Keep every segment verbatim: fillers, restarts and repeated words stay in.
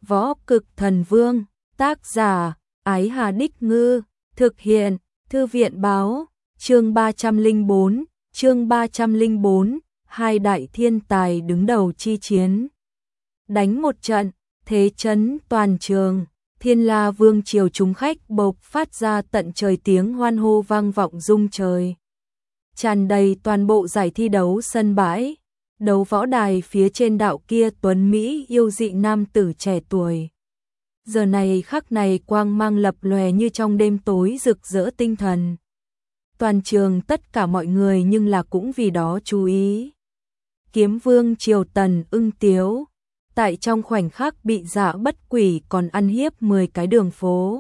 Võ Cực Thần Vương, tác giả, Ái Hà Đích Ngư, thực hiện, Thư viện báo, chương ba trăm lẻ bốn, chương ba trăm lẻ bốn, hai đại thiên tài đứng đầu chi chiến. Đánh một trận, thế chấn toàn trường, Thiên La Vương triều chúng khách bộc phát ra tận trời tiếng hoan hô vang vọng rung trời. Tràn đầy toàn bộ giải thi đấu sân bãi, đấu võ đài phía trên đạo kia tuấn Mỹ yêu dị nam tử trẻ tuổi. Giờ này khắc này quang mang lập lòe như trong đêm tối rực rỡ tinh thần. Toàn trường tất cả mọi người nhưng là cũng vì đó chú ý. Kiếm Vương triều Tần Ưng Tiếu, tại trong khoảnh khắc bị Dạ Bất Quỷ còn ăn hiếp mười cái đường phố.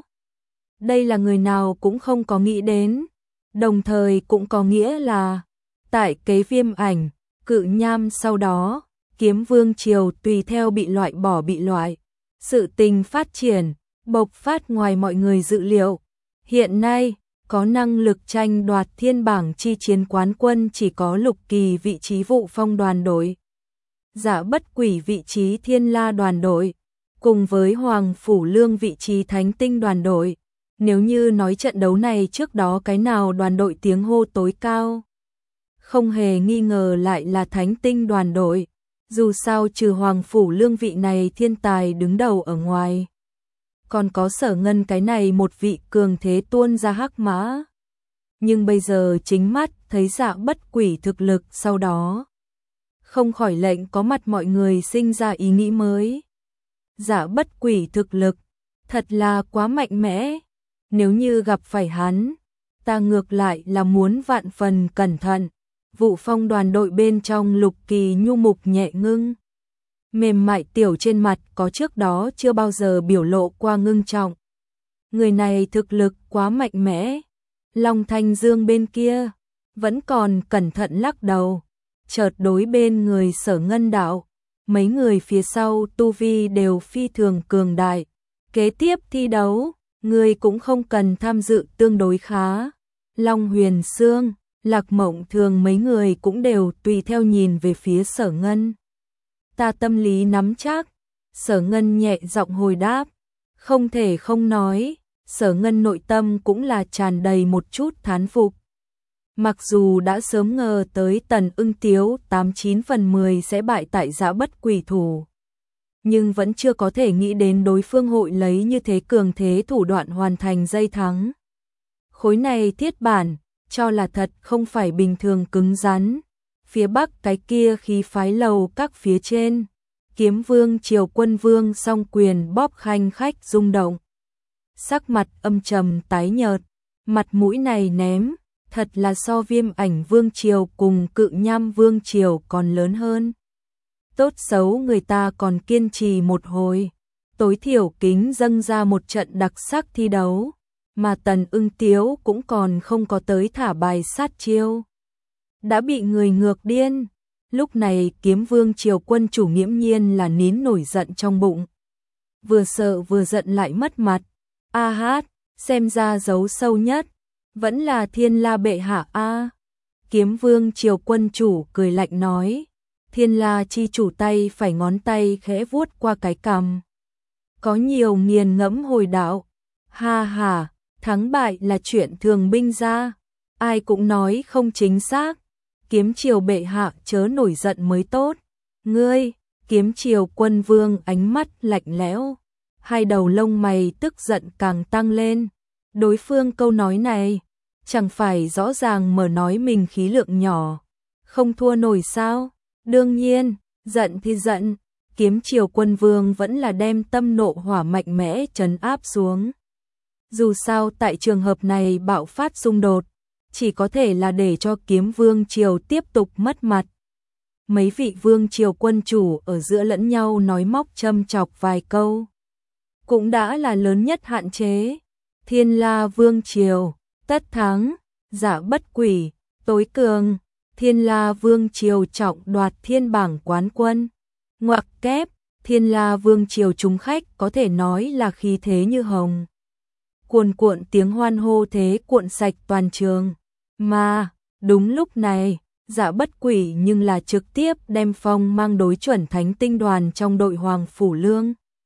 Đây là người nào cũng không có nghĩ đến, đồng thời cũng có nghĩa là tại Kế Viêm Ảnh, Cự Nham sau đó, Kiếm Vương triều tùy theo bị loại bỏ bị loại. Sự tình phát triển, bộc phát ngoài mọi người dự liệu. Hiện nay, có năng lực tranh đoạt thiên bảng chi chiến quán quân chỉ có Lục Kỳ vị trí vụ phong đoàn đội, Dạ Bất Quỷ vị trí Thiên La đoàn đội, cùng với Hoàng Phủ Lương vị trí Thánh Tinh đoàn đội. Nếu như nói trận đấu này trước đó cái nào đoàn đội tiếng hô tối cao, không hề nghi ngờ lại là Thánh Tinh đoàn đội. Dù sao trừ Hoàng Phủ Lương vị này thiên tài đứng đầu ở ngoài, còn có Sở Ngân cái này một vị cường thế tuôn ra hắc mã. Nhưng bây giờ chính mắt thấy Dạ Bất Quỷ thực lực sau đó, không khỏi lệnh có mặt mọi người sinh ra ý nghĩ mới. Dạ Bất Quỷ thực lực thật là quá mạnh mẽ, nếu như gặp phải hắn, ta ngược lại là muốn vạn phần cẩn thận. Vụ phong đoàn đội bên trong Lục Kỳ nhu mục nhẹ ngưng, mềm mại tiểu trên mặt có trước đó chưa bao giờ biểu lộ qua ngưng trọng. Người này thực lực quá mạnh mẽ. Long Thanh Dương bên kia vẫn còn cẩn thận lắc đầu, chợt đối bên người Sở Ngân đạo, mấy người phía sau tu vi đều phi thường cường đại. Kế tiếp thi đấu, người cũng không cần tham dự tương đối khá. Long Huyền Sương, Lạc Mộng Thường mấy người cũng đều tùy theo nhìn về phía Sở Ngân. Ta tâm lý nắm chắc. Sở Ngân nhẹ giọng hồi đáp. Không thể không nói, Sở Ngân nội tâm cũng là tràn đầy một chút thán phục. Mặc dù đã sớm ngờ tới Tần Ưng Tiếu tám chín phần mười sẽ bại tại Dạ Bất Quỷ thủ, nhưng vẫn chưa có thể nghĩ đến đối phương hội lấy như thế cường thế thủ đoạn hoàn thành dây thắng. Khối này thiết bản cho là thật không phải bình thường cứng rắn. Phía bắc cái kia khí phái lầu các phía trên, Kiếm Vương triều Quân Vương song quyền bóp khanh khách rung động. Sắc mặt âm trầm tái nhợt, mặt mũi này ném, thật là so Viêm Ảnh Vương triều cùng Cự Nham Vương triều còn lớn hơn. Tốt xấu người ta còn kiên trì một hồi, tối thiểu kính dâng ra một trận đặc sắc thi đấu. Mà Tần Ưng Tiếu cũng còn không có tới thả bài sát chiêu, đã bị người ngược điên. Lúc này Kiếm Vương triều quân chủ nghiễm nhiên là nín nổi giận trong bụng, vừa sợ vừa giận lại mất mặt. A hát, xem ra giấu sâu nhất vẫn là Thiên La bệ hạ a. Kiếm Vương triều quân chủ cười lạnh nói. Thiên La chi chủ tay phải ngón tay khẽ vuốt qua cái cằm, có nhiều nghiền ngẫm hồi đạo. Ha ha, thắng bại là chuyện thường binh ra, ai cũng nói không chính xác. Kiếm triều bệ hạ chớ nổi giận mới tốt. Ngươi, Kiếm triều quân vương ánh mắt lạnh lẽo, hai đầu lông mày tức giận càng tăng lên. Đối phương câu nói này, chẳng phải rõ ràng mở nói mình khí lượng nhỏ, không thua nổi sao? Đương nhiên, giận thì giận, Kiếm triều quân vương vẫn là đem tâm nộ hỏa mạnh mẽ trấn áp xuống. Dù sao tại trường hợp này bạo phát xung đột, chỉ có thể là để cho Kiếm Vương triều tiếp tục mất mặt. Mấy vị vương triều quân chủ ở giữa lẫn nhau nói móc châm chọc vài câu, cũng đã là lớn nhất hạn chế. Thiên La Vương triều, tất thắng, Dạ Bất Quỷ, tối cường. Thiên La Vương triều trọng đoạt thiên bảng quán quân. Ngoặc kép, Thiên La Vương triều chúng khách có thể nói là khí thế như hồng. Cuồn cuộn tiếng hoan hô thế cuộn sạch toàn trường. Mà, đúng lúc này, Dạ Bất Quỷ nhưng là trực tiếp đem phong mang đối chuẩn Thánh Tinh đoàn trong đội Hoàng Phủ Lương.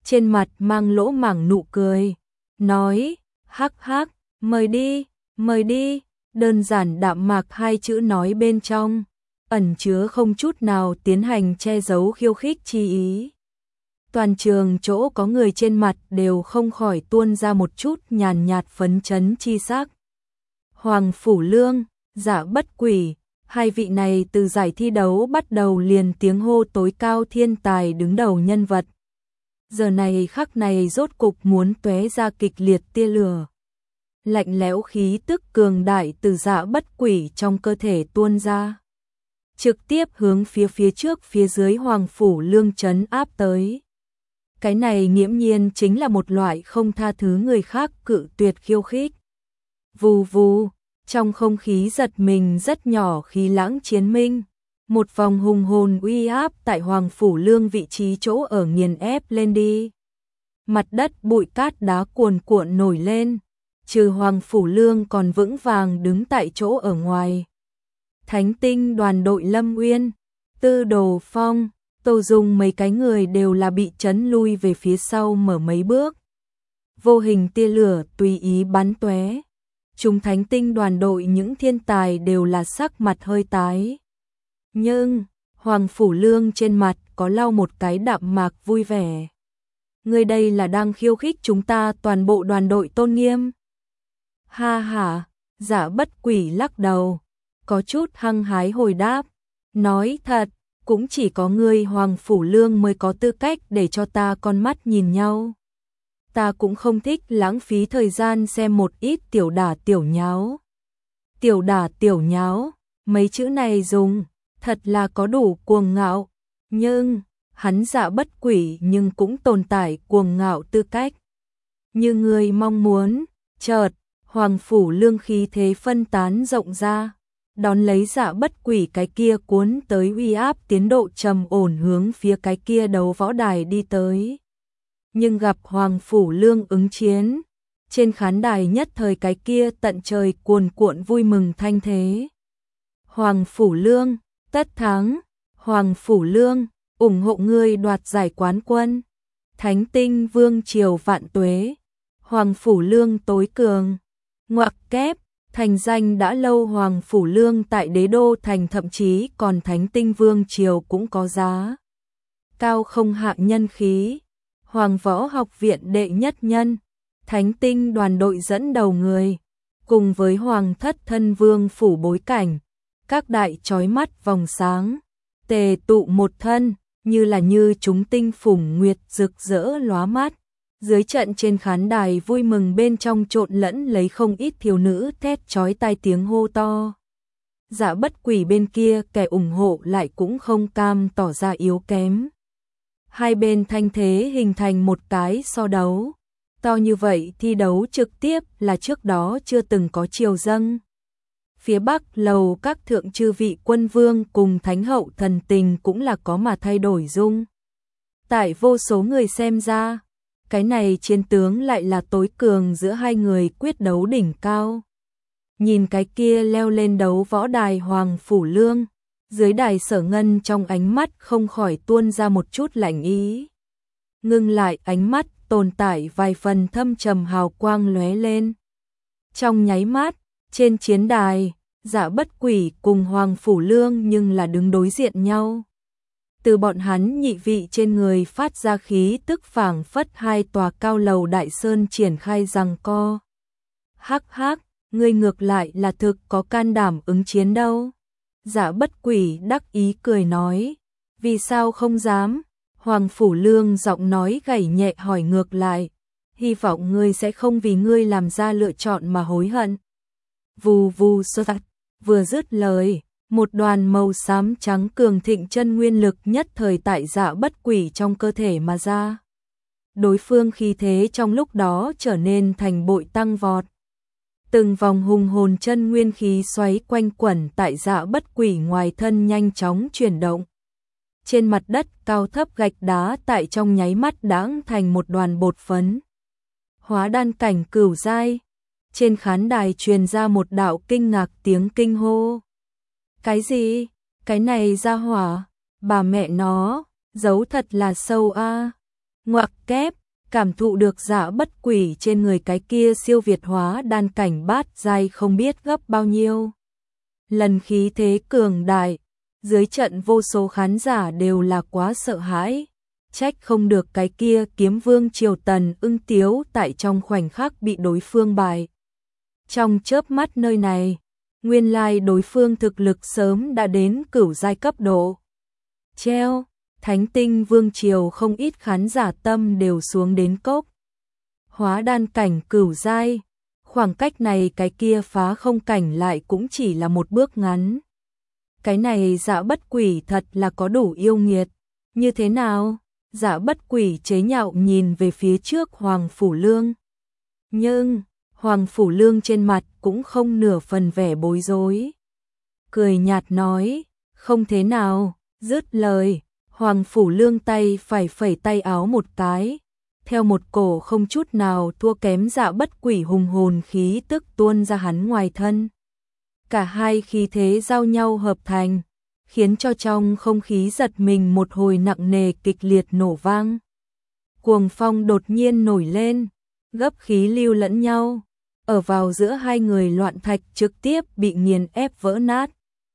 trên mặt mang lỗ mảng nụ cười, nói, hắc hắc, mời đi, mời đi, đơn giản đạm mạc hai chữ nói bên trong, ẩn chứa không chút nào tiến hành che giấu khiêu khích chi ý. Toàn trường chỗ có người trên mặt đều không khỏi tuôn ra một chút nhàn nhạt phấn chấn chi sắc. Hoàng Phủ Lương, Dạ Bất Quỷ, hai vị này từ giải thi đấu bắt đầu liền tiếng hô tối cao thiên tài đứng đầu nhân vật. Giờ này khắc này rốt cục muốn tóe ra kịch liệt tia lửa. Lạnh lẽo khí tức cường đại từ Dạ Bất Quỷ trong cơ thể tuôn ra, trực tiếp hướng phía phía trước phía dưới Hoàng Phủ Lương trấn áp tới. Cái này nghiễm nhiên chính là một loại không tha thứ người khác cự tuyệt khiêu khích. Vù vù, trong không khí giật mình rất nhỏ khí lãng chiến minh, một vòng hùng hồn uy áp tại Hoàng Phủ Lương vị trí chỗ ở nghiền ép lên đi. Mặt đất bụi cát đá cuồn cuộn nổi lên, trừ Hoàng Phủ Lương còn vững vàng đứng tại chỗ ở ngoài. Thánh tinh đoàn đội Lâm Uyên, Tư Đồ Phong, Tô Dung mấy cái người đều là bị chấn lui về phía sau mở mấy bước. Vô hình tia lửa tùy ý bắn tóe. Chúng thánh tinh đoàn đội những thiên tài đều là sắc mặt hơi tái. Nhưng, Hoàng Phủ Lương trên mặt có lau một cái đạm mạc vui vẻ. Người đây là đang khiêu khích chúng ta toàn bộ đoàn đội tôn nghiêm. Ha ha, Dạ Bất Quỷ lắc đầu, có chút hăng hái hồi đáp, nói thật, cũng chỉ có ngươi Hoàng Phủ Lương mới có tư cách để cho ta con mắt nhìn nhau. Ta cũng không thích lãng phí thời gian xem một ít tiểu đả tiểu nháo. Tiểu đả tiểu nháo, mấy chữ này dùng, thật là có đủ cuồng ngạo, nhưng, hắn Dạ Bất Quỷ nhưng cũng tồn tại cuồng ngạo tư cách. Như người mong muốn, chợt, Hoàng Phủ Lương khí thế phân tán rộng ra, đón lấy Dạ Bất Quỷ cái kia cuốn tới uy áp tiến độ trầm ổn hướng phía cái kia đấu võ đài đi tới. Nhưng gặp Hoàng Phủ Lương ứng chiến, trên khán đài nhất thời cái kia tận trời cuồn cuộn vui mừng thanh thế. Hoàng Phủ Lương, tất thắng, Hoàng Phủ Lương, ủng hộ ngươi đoạt giải quán quân. Thánh tinh vương triều vạn tuế, Hoàng Phủ Lương tối cường. Ngoặc kép, thành danh đã lâu Hoàng Phủ Lương tại đế đô thành thậm chí còn thánh tinh vương triều cũng có giá cao không hạ nhân khí. Hoàng Võ Học Viện đệ nhất nhân, thánh tinh đoàn đội dẫn đầu người, cùng với Hoàng Thất thân vương phủ bối cảnh, các đại chói mắt vòng sáng, tề tụ một thân, như là như chúng tinh phủng nguyệt rực rỡ lóa mắt. Dưới trận trên khán đài vui mừng bên trong trộn lẫn lấy không ít thiếu nữ thét chói tai tiếng hô to. Dạ Bất Quỷ bên kia kẻ ủng hộ lại cũng không cam tỏ ra yếu kém. Hai bên thanh thế hình thành một cái so đấu. To như vậy thi đấu trực tiếp là trước đó chưa từng có chiều dâng. Phía Bắc lầu các thượng chư vị quân vương cùng thánh hậu thần tình cũng là có mà thay đổi dung. Tại vô số người xem ra, cái này chiến tướng lại là tối cường giữa hai người quyết đấu đỉnh cao. Nhìn cái kia leo lên đấu võ đài Hoàng Phủ Lương, dưới đài Sở Ngân trong ánh mắt không khỏi tuôn ra một chút lạnh ý. Ngưng lại ánh mắt tồn tại vài phần thâm trầm hào quang lóe lên. Trong nháy mắt, trên chiến đài, Dạ Bất Quỷ cùng Hoàng Phủ Lương nhưng là đứng đối diện nhau. Từ bọn hắn nhị vị trên người phát ra khí tức phảng phất hai tòa cao lầu đại sơn triển khai giằng co. Hắc hắc, ngươi ngược lại là thực có can đảm ứng chiến đâu. Dạ Bất Quỷ đắc ý cười nói, vì sao không dám? Hoàng Phủ Lương giọng nói gảy nhẹ hỏi ngược lại, hy vọng ngươi sẽ không vì ngươi làm ra lựa chọn mà hối hận. Vù vù sơ tạch, vừa dứt lời, một đoàn màu xám trắng cường thịnh chân nguyên lực nhất thời tại Dạ Bất Quỷ trong cơ thể mà ra. Đối phương khí thế trong lúc đó trở nên thành bội tăng vọt. Từng vòng hùng hồn chân nguyên khí xoáy quanh quẩn tại Dạ Bất Quỷ ngoài thân nhanh chóng chuyển động. Trên mặt đất cao thấp gạch đá tại trong nháy mắt đãng thành một đoàn bột phấn. Hóa đan cảnh cửu giai. Trên khán đài truyền ra một đạo kinh ngạc tiếng kinh hô. Cái gì? Cái này ra hỏa, bà mẹ nó, giấu thật là sâu a. Ngoặc kép, cảm thụ được Dạ Bất Quỷ trên người cái kia siêu việt hóa đan cảnh bát giai không biết gấp bao nhiêu. Lần khí thế cường đại, dưới trận vô số khán giả đều là quá sợ hãi, trách không được cái kia kiếm vương Triều Tần Ưng Tiếu tại trong khoảnh khắc bị đối phương bại. Trong chớp mắt nơi này, nguyên lai đối phương thực lực sớm đã đến cửu giai cấp độ. Treo, Thánh Tinh Vương Triều không ít khán giả tâm đều xuống đến cốc. Hóa đan cảnh cửu giai, khoảng cách này cái kia phá không cảnh lại cũng chỉ là một bước ngắn. Cái này Dạ Bất Quỷ thật là có đủ yêu nghiệt. Như thế nào? Dạ Bất Quỷ chế nhạo nhìn về phía trước Hoàng Phủ Lương. Nhưng, Hoàng Phủ Lương trên mặt cũng không nửa phần vẻ bối rối. Cười nhạt nói, không thế nào, dứt lời, Hoàng Phủ Lương tay phải phẩy tay áo một cái. Theo một cổ không chút nào thua kém Dạ Bất Quỷ hùng hồn khí tức tuôn ra hắn ngoài thân. Cả hai khí thế giao nhau hợp thành, khiến cho trong không khí giật mình một hồi nặng nề kịch liệt nổ vang. Cuồng phong đột nhiên nổi lên, gấp khí lưu lẫn nhau, ở vào giữa hai người loạn thạch trực tiếp bị nghiền ép vỡ nát.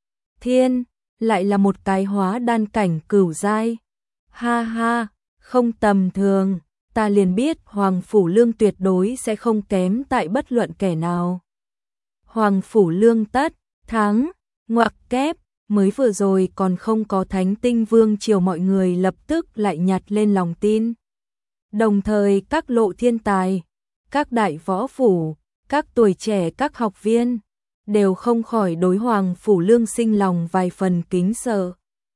Thiên, lại là một cái hóa đan cảnh cửu giai. Ha ha, không tầm thường, ta liền biết Hoàng Phủ Lương tuyệt đối sẽ không kém tại bất luận kẻ nào. Hoàng Phủ Lương tất, thắng, ngoặc kép, mới vừa rồi còn không có Thánh Tinh Vương Triều mọi người lập tức lại nhặt lên lòng tin. Đồng thời các lộ thiên tài, các đại võ phủ, các tuổi trẻ các học viên, đều không khỏi đối Hoàng Phủ Lương sinh lòng vài phần kính sợ.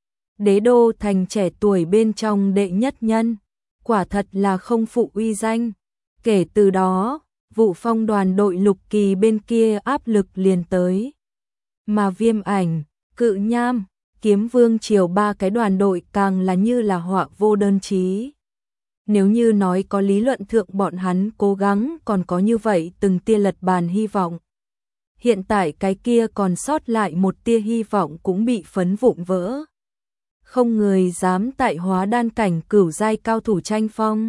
Đế đô thành trẻ tuổi bên trong đệ nhất nhân, quả thật là không phụ uy danh. Kể từ đó, Vụ Phong đoàn đội Lục Kỳ bên kia áp lực liền tới. Mà Viêm Ảnh, Cự Nham, Kiếm Vương Triều ba cái đoàn đội càng là như là họa vô đơn chí. Nếu như nói có lý luận thượng bọn hắn cố gắng còn có như vậy từng tia lật bàn hy vọng. Hiện tại cái kia còn sót lại một tia hy vọng cũng bị phấn vụn vỡ. Không người dám tại hóa đan cảnh cửu giai cao thủ tranh phong.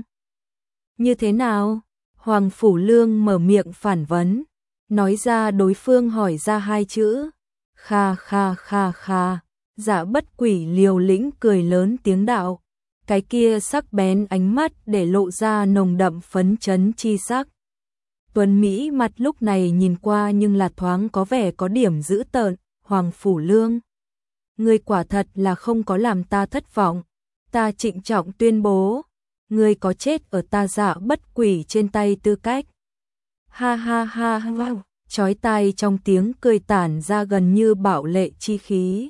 Như thế nào? Hoàng Phủ Lương mở miệng phản vấn, nói ra đối phương hỏi ra hai chữ. Kha kha kha kha, Dạ Bất Quỷ liều lĩnh cười lớn tiếng đạo. Cái kia sắc bén ánh mắt để lộ ra nồng đậm phấn chấn chi sắc. Tuấn Mỹ mặt lúc này nhìn qua nhưng là thoáng có vẻ có điểm dữ tợn. Hoàng Phủ Lương, ngươi quả thật là không có làm ta thất vọng. Ta trịnh trọng tuyên bố, ngươi có chết ở ta Dạ Bất Quỷ trên tay tư cách. Ha ha ha ha, chói tai trong tiếng cười tản ra gần như bạo lệ chi khí.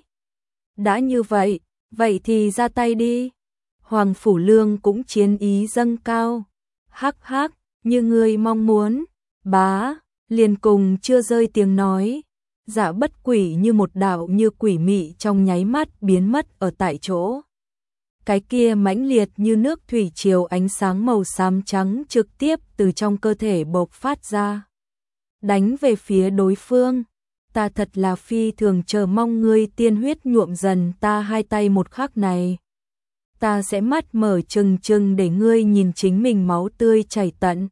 Đã như vậy, vậy thì ra tay đi. Hoàng Phủ Lương cũng chiến ý dâng cao. Hắc hắc, như ngươi mong muốn. Bá, liền cùng chưa rơi tiếng nói. Dạ Bất Quỷ như một đạo như quỷ mị trong nháy mắt biến mất ở tại chỗ. Cái kia mãnh liệt như nước thủy triều ánh sáng màu xám trắng trực tiếp từ trong cơ thể bộc phát ra. Đánh về phía đối phương. Ta thật là phi thường chờ mong ngươi tiên huyết nhuộm dần ta hai tay một khắc này. Ta sẽ mắt mở trừng trừng để ngươi nhìn chính mình máu tươi chảy tận.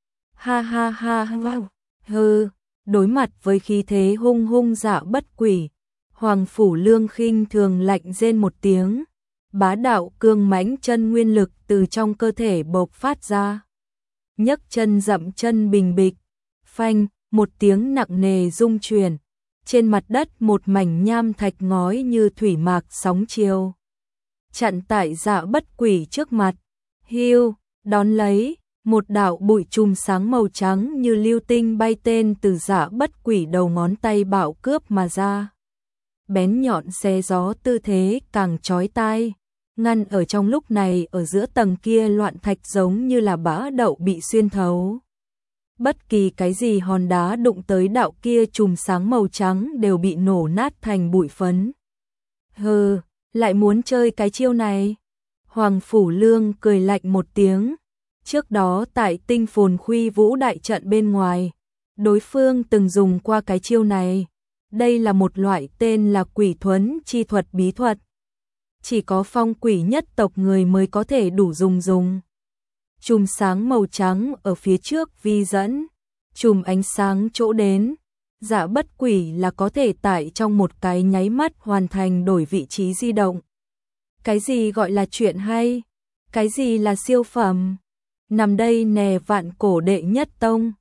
Ha ha ha ha, hừ, đối mặt với khí thế hung hung Dạ Bất Quỷ, Hoàng Phủ Lương khinh thường lạnh rên một tiếng, bá đạo cương mãnh chân nguyên lực từ trong cơ thể bộc phát ra. Nhấc chân dậm chân bình bịch, phanh, một tiếng nặng nề rung chuyển, trên mặt đất một mảnh nham thạch ngói như thủy mạc sóng chiều. Chặn tại Dạ Bất Quỷ trước mặt, hiu, đón lấy, một đạo bụi chùm sáng màu trắng như lưu tinh bay tên từ Dạ Bất Quỷ đầu ngón tay bạo cướp mà ra. Bén nhọn xé gió tư thế càng chói tai, ngăn ở trong lúc này ở giữa tầng kia loạn thạch giống như là bã đậu bị xuyên thấu. Bất kỳ cái gì hòn đá đụng tới đạo kia chùm sáng màu trắng đều bị nổ nát thành bụi phấn. Hừ, lại muốn chơi cái chiêu này? Hoàng Phủ Lương cười lạnh một tiếng. Trước đó tại Tinh Phồn Khuy Vũ đại trận bên ngoài, đối phương từng dùng qua cái chiêu này. Đây là một loại tên là quỷ thuẫn chi thuật bí thuật. Chỉ có phong quỷ nhất tộc người mới có thể đủ dùng dùng. chùm sáng màu trắng ở phía trước vi dẫn, chùm ánh sáng chỗ đến. Dạ bất quỷ là có thể tại trong một cái nháy mắt hoàn thành đổi vị trí di động. Cái gì gọi là chuyện hay? Cái gì là siêu phẩm? Nằm đây nè vạn cổ đệ nhất tông.